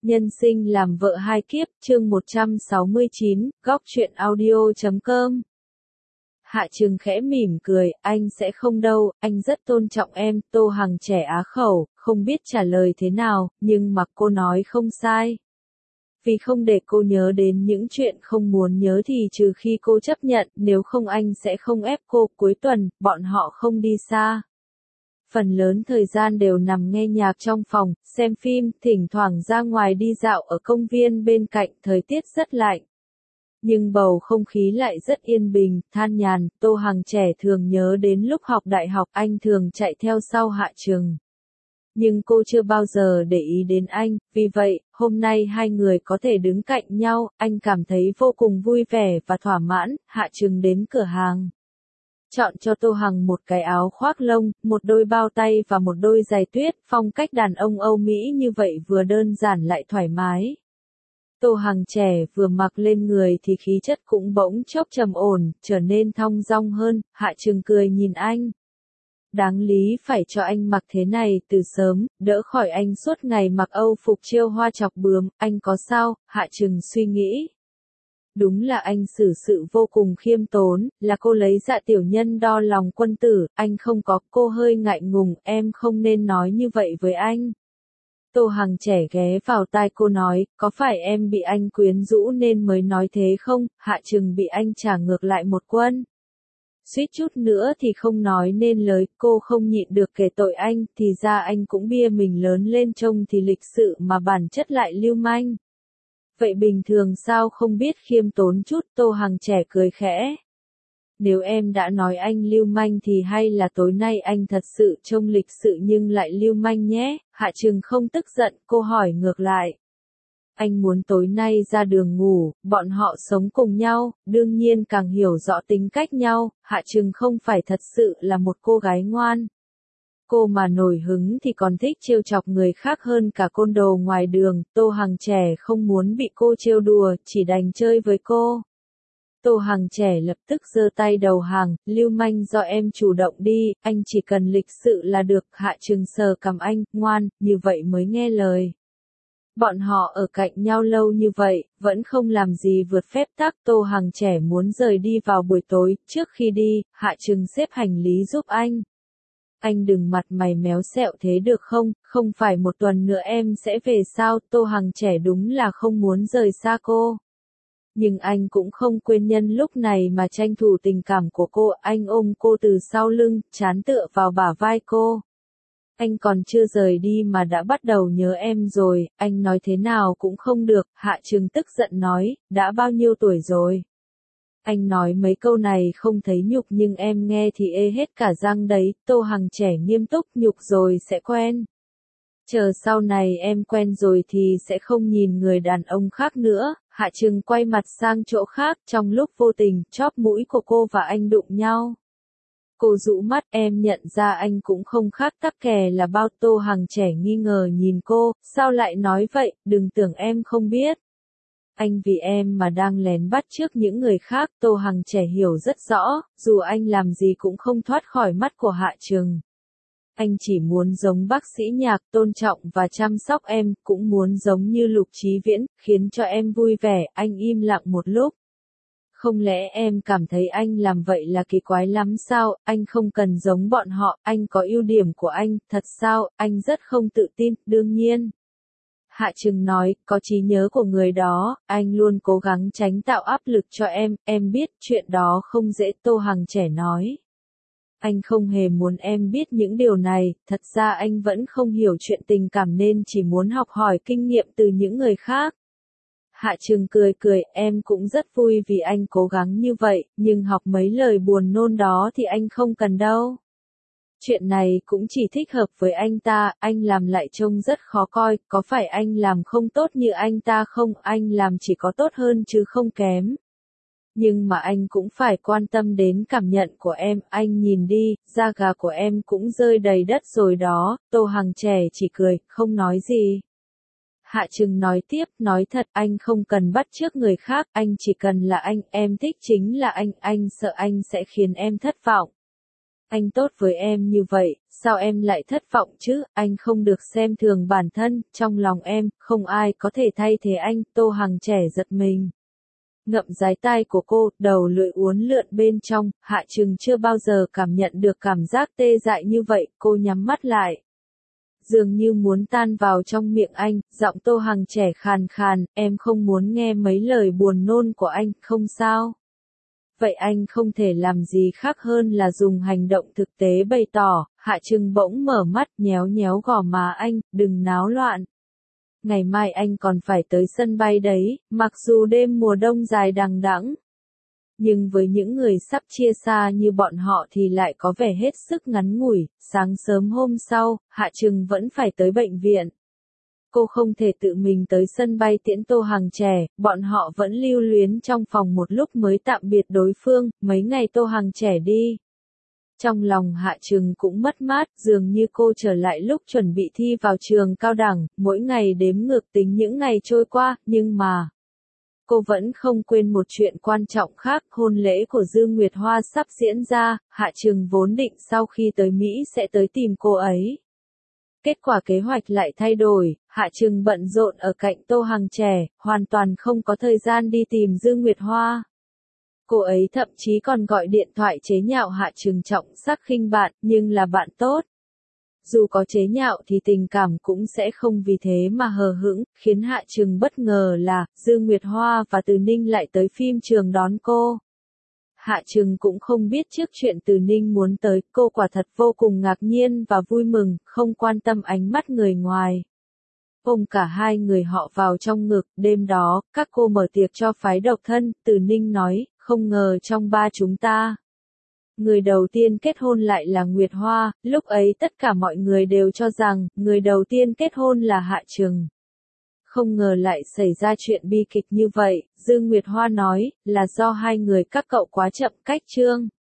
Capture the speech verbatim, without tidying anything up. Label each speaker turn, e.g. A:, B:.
A: Nhân sinh làm vợ hai kiếp, chương một trăm sáu mươi chín, góc truyện audio chấm com. Hạ Trừng khẽ mỉm cười, anh sẽ không đâu, anh rất tôn trọng em. Tô Hằng trẻ á khẩu, không biết trả lời thế nào, nhưng mặc cô nói không sai. Vì không để cô nhớ đến những chuyện không muốn nhớ thì trừ khi cô chấp nhận, nếu không anh sẽ không ép cô. Cuối tuần, bọn họ không đi xa. Phần lớn thời gian đều nằm nghe nhạc trong phòng, xem phim, thỉnh thoảng ra ngoài đi dạo ở công viên bên cạnh, thời tiết rất lạnh. Nhưng bầu không khí lại rất yên bình, than nhàn. Tô Hằng trẻ thường nhớ đến lúc học đại học, anh thường chạy theo sau Hạ Trừng. Nhưng cô chưa bao giờ để ý đến anh, vì vậy, hôm nay hai người có thể đứng cạnh nhau, anh cảm thấy vô cùng vui vẻ và thỏa mãn. Hạ Trừng đến cửa hàng, chọn cho Tô Hằng một cái áo khoác lông, một đôi bao tay và một đôi giày tuyết. Phong cách đàn ông Âu Mỹ như vậy vừa đơn giản lại thoải mái. Tô Hằng trẻ vừa mặc lên người thì khí chất cũng bỗng chốc trầm ổn, trở nên thong dong hơn. Hạ Trừng cười nhìn anh. Đáng lý phải cho anh mặc thế này từ sớm, đỡ khỏi anh suốt ngày mặc Âu phục trêu hoa chọc bướm. Anh có sao? Hạ Trừng suy nghĩ. Đúng là anh xử sự vô cùng khiêm tốn, là cô lấy dạ tiểu nhân đo lòng quân tử, anh không có. Cô hơi ngại ngùng, em không nên nói như vậy với anh. Tô Hằng trẻ ghé vào tai cô nói, có phải em bị anh quyến rũ nên mới nói thế không? Hạ Trừng bị anh trả ngược lại một quân. Suýt chút nữa thì không nói nên lời. Cô không nhịn được kể tội anh, thì ra anh cũng bia mình lớn lên trông thì lịch sự mà bản chất lại lưu manh. Vậy bình thường sao không biết khiêm tốn chút? Tô Hằng trẻ cười khẽ. Nếu em đã nói anh lưu manh thì hay là tối nay anh thật sự trông lịch sự nhưng lại lưu manh nhé. Hạ Trừng không tức giận, cô hỏi ngược lại. Anh muốn tối nay ra đường ngủ, bọn họ sống cùng nhau, đương nhiên càng hiểu rõ tính cách nhau. Hạ Trừng không phải thật sự là một cô gái ngoan. Cô mà nổi hứng thì còn thích trêu chọc người khác hơn cả côn đồ ngoài đường. Tô Hằng trẻ không muốn bị cô trêu đùa, chỉ đành chơi với cô. Tô Hằng trẻ lập tức giơ tay đầu hàng, lưu manh do em chủ động đi, anh chỉ cần lịch sự là được. Hạ Trừng sờ cằm anh, ngoan, như vậy mới nghe lời. Bọn họ ở cạnh nhau lâu như vậy, vẫn không làm gì vượt phép tắc. Tô Hằng trẻ muốn rời đi vào buổi tối, trước khi đi, Hạ Trừng xếp hành lý giúp anh. Anh đừng mặt mày méo xẹo thế được không, không phải một tuần nữa em sẽ về sao? Tô Hằng trẻ đúng là không muốn rời xa cô. Nhưng anh cũng không quên nhân lúc này mà tranh thủ tình cảm của cô. Anh ôm cô từ sau lưng, trán tựa vào bả vai cô. Anh còn chưa rời đi mà đã bắt đầu nhớ em rồi, anh nói thế nào cũng không được. Hạ Trừng tức giận nói, đã bao nhiêu tuổi rồi? Anh nói mấy câu này không thấy nhục nhưng em nghe thì ê hết cả răng đấy. Tô Hằng trẻ nghiêm túc, nhục rồi sẽ quen. Chờ sau này em quen rồi thì sẽ không nhìn người đàn ông khác nữa. Hạ Trừng quay mặt sang chỗ khác, trong lúc vô tình, chóp mũi của cô và anh đụng nhau. Cô rũ mắt, em nhận ra anh cũng không khác tắc kè là bao. Tô Hằng trẻ nghi ngờ nhìn cô, sao lại nói vậy, đừng tưởng em không biết. Anh vì em mà đang lén bắt chước những người khác. Tô Hằng trẻ hiểu rất rõ, dù anh làm gì cũng không thoát khỏi mắt của Hạ Trừng. Anh chỉ muốn giống bác sĩ Nhạc, tôn trọng và chăm sóc em, cũng muốn giống như Lục Chí Viễn, khiến cho em vui vẻ. Anh im lặng một lúc. Không lẽ em cảm thấy anh làm vậy là kỳ quái lắm sao? Anh không cần giống bọn họ, anh có ưu điểm của anh. Thật sao? Anh rất không tự tin. Đương nhiên. Hạ Trừng nói, có trí nhớ của người đó, anh luôn cố gắng tránh tạo áp lực cho em, em biết chuyện đó không dễ. Tô Hằng trẻ nói. Anh không hề muốn em biết những điều này, thật ra anh vẫn không hiểu chuyện tình cảm nên chỉ muốn học hỏi kinh nghiệm từ những người khác. Hạ Trừng cười cười, em cũng rất vui vì anh cố gắng như vậy, nhưng học mấy lời buồn nôn đó thì anh không cần đâu. Chuyện này cũng chỉ thích hợp với anh ta, anh làm lại trông rất khó coi, có phải anh làm không tốt như anh ta không? Anh làm chỉ có tốt hơn chứ không kém. Nhưng mà anh cũng phải quan tâm đến cảm nhận của em, anh nhìn đi, da gà của em cũng rơi đầy đất rồi đó. Tô Hằng trẻ chỉ cười, không nói gì. Hạ Trừng nói tiếp, nói thật, anh không cần bắt chước người khác, anh chỉ cần là anh, em thích chính là anh, anh sợ anh sẽ khiến em thất vọng. Anh tốt với em như vậy, sao em lại thất vọng chứ, anh không được xem thường bản thân, trong lòng em, không ai có thể thay thế anh, Tô Hằng trẻ giật mình. Ngậm dái tai của cô, đầu lưỡi uốn lượn bên trong, Hạ Trừng chưa bao giờ cảm nhận được cảm giác tê dại như vậy, cô nhắm mắt lại. Dường như muốn tan vào trong miệng anh, giọng Tô Hằng trẻ khàn khàn, em không muốn nghe mấy lời buồn nôn của anh, không sao. Vậy anh không thể làm gì khác hơn là dùng hành động thực tế bày tỏ, Hạ Trừng bỗng mở mắt nhéo nhéo gò má anh, đừng náo loạn. Ngày mai anh còn phải tới sân bay đấy, mặc dù đêm mùa đông dài đằng đẵng. Nhưng với những người sắp chia xa như bọn họ thì lại có vẻ hết sức ngắn ngủi, sáng sớm hôm sau, Hạ Trừng vẫn phải tới bệnh viện. Cô không thể tự mình tới sân bay tiễn Tô Hằng trẻ, bọn họ vẫn lưu luyến trong phòng một lúc mới tạm biệt đối phương, mấy ngày Tô Hằng trẻ đi. Trong lòng Hạ Trừng cũng mất mát, dường như cô trở lại lúc chuẩn bị thi vào trường cao đẳng, mỗi ngày đếm ngược tính những ngày trôi qua, nhưng mà... Cô vẫn không quên một chuyện quan trọng khác, hôn lễ của Dương Nguyệt Hoa sắp diễn ra, Hạ Trừng vốn định sau khi tới Mỹ sẽ tới tìm cô ấy. Kết quả kế hoạch lại thay đổi, Hạ Trừng bận rộn ở cạnh Tô Hằng trẻ, hoàn toàn không có thời gian đi tìm Dương Nguyệt Hoa. Cô ấy thậm chí còn gọi điện thoại chế nhạo Hạ Trừng trọng sắc khinh bạn, nhưng là bạn tốt. Dù có chế nhạo thì tình cảm cũng sẽ không vì thế mà hờ hững, khiến Hạ Trừng bất ngờ là, Dương Nguyệt Hoa và Từ Ninh lại tới phim trường đón cô. Hạ Trừng cũng không biết trước chuyện Từ Ninh muốn tới, cô quả thật vô cùng ngạc nhiên và vui mừng, không quan tâm ánh mắt người ngoài. Ôm cả hai người họ vào trong ngực, đêm đó, các cô mở tiệc cho phái độc thân, Từ Ninh nói, không ngờ trong ba chúng ta. Người đầu tiên kết hôn lại là Nguyệt Hoa, lúc ấy tất cả mọi người đều cho rằng, người đầu tiên kết hôn là Hạ Trừng. Không ngờ lại xảy ra chuyện bi kịch như vậy, Dương Nguyệt Hoa nói, là do hai người các cậu quá chậm cách chương.